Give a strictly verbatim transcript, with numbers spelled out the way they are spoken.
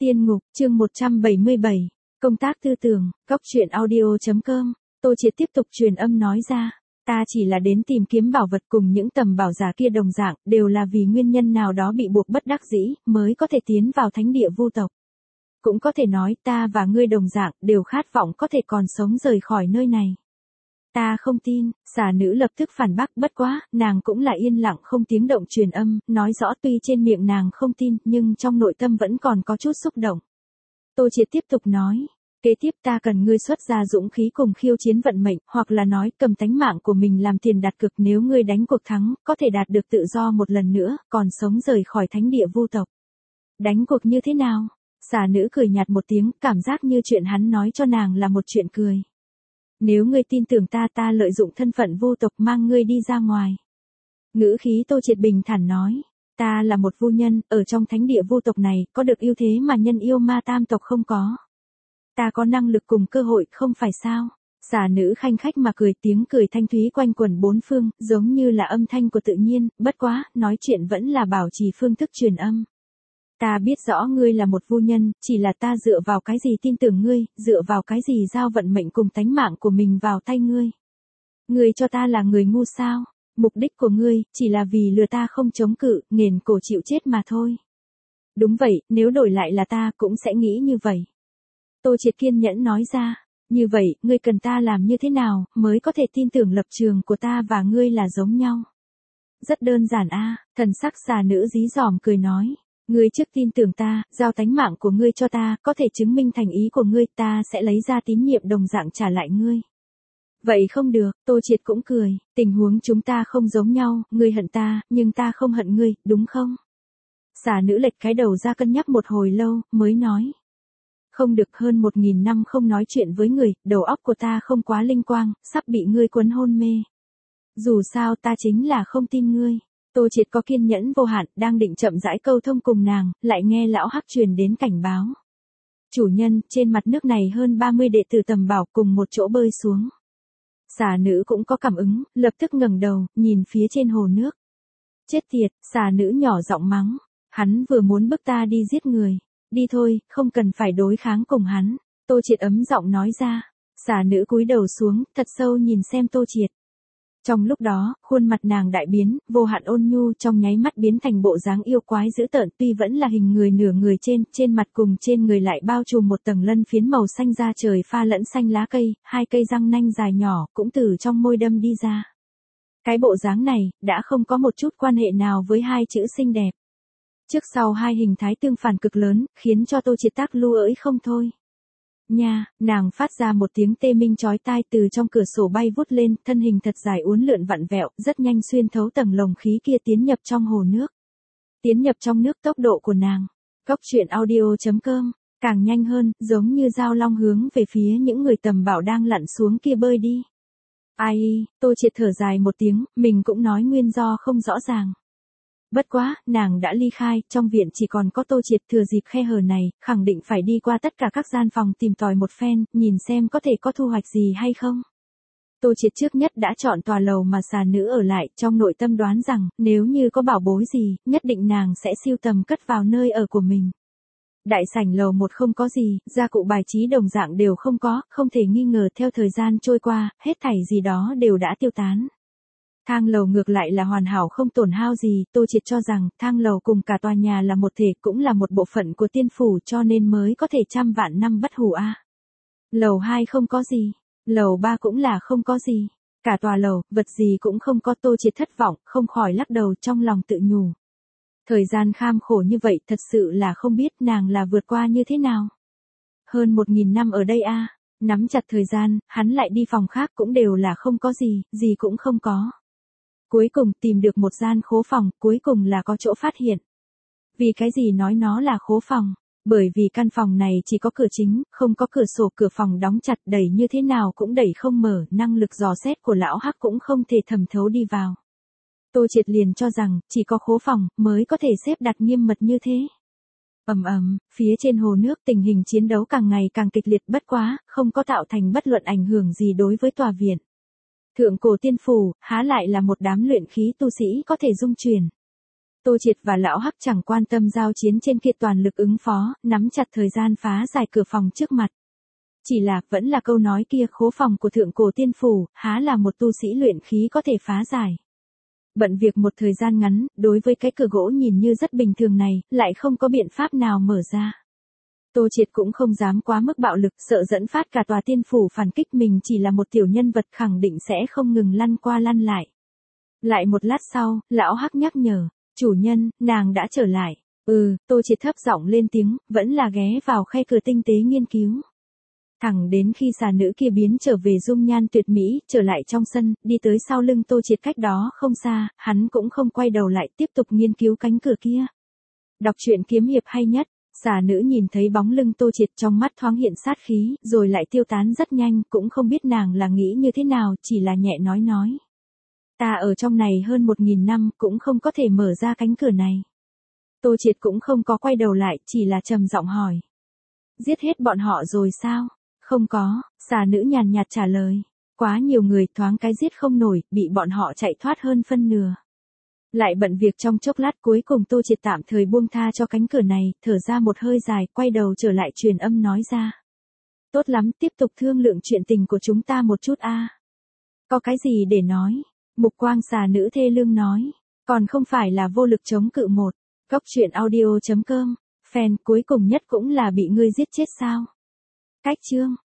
Tiên ngục, chương một trăm bảy mươi bảy, công tác tư tưởng, góc truyện audio.com, Tô Triệt tiếp tục truyền âm nói ra, ta chỉ là đến tìm kiếm bảo vật cùng những tầm bảo giả kia đồng dạng, đều là vì nguyên nhân nào đó bị buộc bất đắc dĩ, mới có thể tiến vào thánh địa vu tộc. Cũng có thể nói ta và ngươi đồng dạng, đều khát vọng có thể còn sống rời khỏi nơi này. Ta không tin, xà nữ lập tức phản bác, bất quá, nàng cũng là yên lặng không tiếng động truyền âm, nói rõ tuy trên miệng nàng không tin, nhưng trong nội tâm vẫn còn có chút xúc động. Tô Triệt tiếp tục nói, kế tiếp ta cần ngươi xuất ra dũng khí cùng khiêu chiến vận mệnh, hoặc là nói cầm tánh mạng của mình làm tiền đặt cược, nếu ngươi đánh cuộc thắng, có thể đạt được tự do một lần nữa, còn sống rời khỏi thánh địa vu tộc. Đánh cuộc như thế nào? Xà nữ cười nhạt một tiếng, cảm giác như chuyện hắn nói cho nàng là một chuyện cười. Nếu ngươi tin tưởng ta, ta lợi dụng thân phận vu tộc mang ngươi đi ra ngoài. Ngữ khí Tô Triệt bình thản nói, ta là một vu nhân, ở trong thánh địa vu tộc này, có được ưu thế mà nhân yêu ma tam tộc không có. Ta có năng lực cùng cơ hội, không phải sao? Xà nữ khanh khách mà cười, tiếng cười thanh thúy quanh quẩn bốn phương, giống như là âm thanh của tự nhiên, bất quá, nói chuyện vẫn là bảo trì phương thức truyền âm. Ta biết rõ ngươi là một vu nhân, chỉ là ta dựa vào cái gì tin tưởng ngươi, dựa vào cái gì giao vận mệnh cùng tánh mạng của mình vào tay ngươi. Ngươi cho ta là người ngu sao? Mục đích của ngươi, chỉ là vì lừa ta không chống cự, nghền cổ chịu chết mà thôi. Đúng vậy, nếu đổi lại là ta cũng sẽ nghĩ như vậy. Tô Triệt kiên nhẫn nói ra, như vậy, ngươi cần ta làm như thế nào, mới có thể tin tưởng lập trường của ta và ngươi là giống nhau? Rất đơn giản a, thần sắc xà nữ dí dỏm cười nói. Ngươi trước tin tưởng ta, giao tánh mạng của ngươi cho ta, có thể chứng minh thành ý của ngươi, ta sẽ lấy ra tín nhiệm đồng dạng trả lại ngươi. Vậy không được, Tô Triệt cũng cười, tình huống chúng ta không giống nhau, ngươi hận ta, nhưng ta không hận ngươi, đúng không? Xà nữ lệch cái đầu ra cân nhắc một hồi lâu, mới nói. Không được, hơn một nghìn năm không nói chuyện với người, đầu óc của ta không quá linh quang, sắp bị ngươi cuốn hôn mê. Dù sao ta chính là không tin ngươi. Tô Triệt có kiên nhẫn vô hạn, đang định chậm rãi câu thông cùng nàng, lại nghe lão hắc truyền đến cảnh báo. Chủ nhân, trên mặt nước này hơn ba mươi đệ tử tầm bảo cùng một chỗ bơi xuống. Xà nữ cũng có cảm ứng, lập tức ngẩng đầu, nhìn phía trên hồ nước. Chết tiệt, xà nữ nhỏ giọng mắng. Hắn vừa muốn bức ta đi giết người. Đi thôi, không cần phải đối kháng cùng hắn. Tô Triệt ấm giọng nói ra. Xà nữ cúi đầu xuống, thật sâu nhìn xem Tô Triệt. Trong lúc đó, khuôn mặt nàng đại biến, vô hạn ôn nhu trong nháy mắt biến thành bộ dáng yêu quái dữ tợn, tuy vẫn là hình người nửa người trên, trên mặt cùng trên người lại bao trùm một tầng lân phiến màu xanh da trời pha lẫn xanh lá cây, hai cây răng nanh dài nhỏ, cũng từ trong môi đâm đi ra. Cái bộ dáng này, đã không có một chút quan hệ nào với hai chữ xinh đẹp. Trước sau hai hình thái tương phản cực lớn, khiến cho Tô Triệt tác lưu ỡi không thôi. Nha, nàng phát ra một tiếng tê minh chói tai, từ trong cửa sổ bay vút lên, thân hình thật dài uốn lượn vặn vẹo, rất nhanh xuyên thấu tầng lồng khí kia tiến nhập trong hồ nước. Tiến nhập trong nước tốc độ của nàng. Góc truyện audio.com, càng nhanh hơn, giống như dao long hướng về phía những người tầm bảo đang lặn xuống kia bơi đi. Ai, Tô Triệt thở dài một tiếng, mình cũng nói nguyên do không rõ ràng. Bất quá, nàng đã ly khai, trong viện chỉ còn có Tô Triệt, thừa dịp khe hở này, khẳng định phải đi qua tất cả các gian phòng tìm tòi một phen, nhìn xem có thể có thu hoạch gì hay không. Tô Triệt trước nhất đã chọn tòa lầu mà xà nữ ở lại, trong nội tâm đoán rằng, nếu như có bảo bối gì, nhất định nàng sẽ sưu tầm cất vào nơi ở của mình. Đại sảnh lầu một không có gì, gia cụ bài trí đồng dạng đều không có, không thể nghi ngờ theo thời gian trôi qua, hết thảy gì đó đều đã tiêu tán. Thang lầu ngược lại là hoàn hảo không tổn hao gì, Tô Triệt cho rằng, thang lầu cùng cả tòa nhà là một thể, cũng là một bộ phận của tiên phủ, cho nên mới có thể trăm vạn năm bất hủ a. Lầu hai không có gì, lầu ba cũng là không có gì, cả tòa lầu, vật gì cũng không có. Tô Triệt thất vọng, không khỏi lắc đầu trong lòng tự nhủ. Thời gian kham khổ như vậy, thật sự là không biết nàng là vượt qua như thế nào. Hơn một nghìn năm ở đây a, nắm chặt thời gian, hắn lại đi phòng khác cũng đều là không có gì, gì cũng không có. Cuối cùng tìm được một gian khố phòng, cuối cùng là có chỗ phát hiện. Vì cái gì nói nó là khố phòng? Bởi vì căn phòng này chỉ có cửa chính, không có cửa sổ, cửa phòng đóng chặt, đẩy như thế nào cũng đẩy không mở, năng lực dò xét của lão hắc cũng không thể thẩm thấu đi vào. Tô Triệt liền cho rằng, chỉ có khố phòng, mới có thể xếp đặt nghiêm mật như thế. Ầm ầm, phía trên hồ nước tình hình chiến đấu càng ngày càng kịch liệt, bất quá, không có tạo thành bất luận ảnh hưởng gì đối với tòa viện. Thượng cổ tiên phủ, há lại là một đám luyện khí tu sĩ có thể dung chuyển. Tô Triệt và lão Hắc chẳng quan tâm giao chiến trên kia, toàn lực ứng phó, nắm chặt thời gian phá giải cửa phòng trước mặt. Chỉ là, vẫn là câu nói kia, khố phòng của thượng cổ tiên phủ, há là một tu sĩ luyện khí có thể phá giải. Bận việc một thời gian ngắn, đối với cái cửa gỗ nhìn như rất bình thường này, lại không có biện pháp nào mở ra. Tô Triệt cũng không dám quá mức bạo lực, sợ dẫn phát cả tòa tiên phủ phản kích, mình chỉ là một tiểu nhân vật khẳng định sẽ không ngừng lăn qua lăn lại. Lại một lát sau, lão Hắc nhắc nhở, chủ nhân, nàng đã trở lại. Ừ, Tô Triệt thấp giọng lên tiếng, vẫn là ghé vào khe cửa tinh tế nghiên cứu. Thẳng đến khi xà nữ kia biến trở về dung nhan tuyệt mỹ, trở lại trong sân, đi tới sau lưng Tô Triệt cách đó không xa, hắn cũng không quay đầu lại, tiếp tục nghiên cứu cánh cửa kia. Đọc truyện kiếm hiệp hay nhất, xà nữ nhìn thấy bóng lưng Tô Triệt, trong mắt thoáng hiện sát khí, rồi lại tiêu tán rất nhanh, cũng không biết nàng là nghĩ như thế nào, chỉ là nhẹ nói nói. Ta ở trong này hơn một nghìn năm, cũng không có thể mở ra cánh cửa này. Tô Triệt cũng không có quay đầu lại, chỉ là trầm giọng hỏi. Giết hết bọn họ rồi sao? Không có, xà nữ nhàn nhạt trả lời. Quá nhiều người, thoáng cái giết không nổi, bị bọn họ chạy thoát hơn phân nửa. Lại bận việc trong chốc lát, cuối cùng Tô Triệt tạm thời buông tha cho cánh cửa này, thở ra một hơi dài, quay đầu trở lại truyền âm nói ra. Tốt lắm, tiếp tục thương lượng chuyện tình của chúng ta một chút a. Có cái gì để nói? Mục quang xà nữ thê lương nói. Còn không phải là vô lực chống cự một. Góc truyện audio chấm com. Fan cuối cùng nhất cũng là bị ngươi giết chết sao? Cách chương.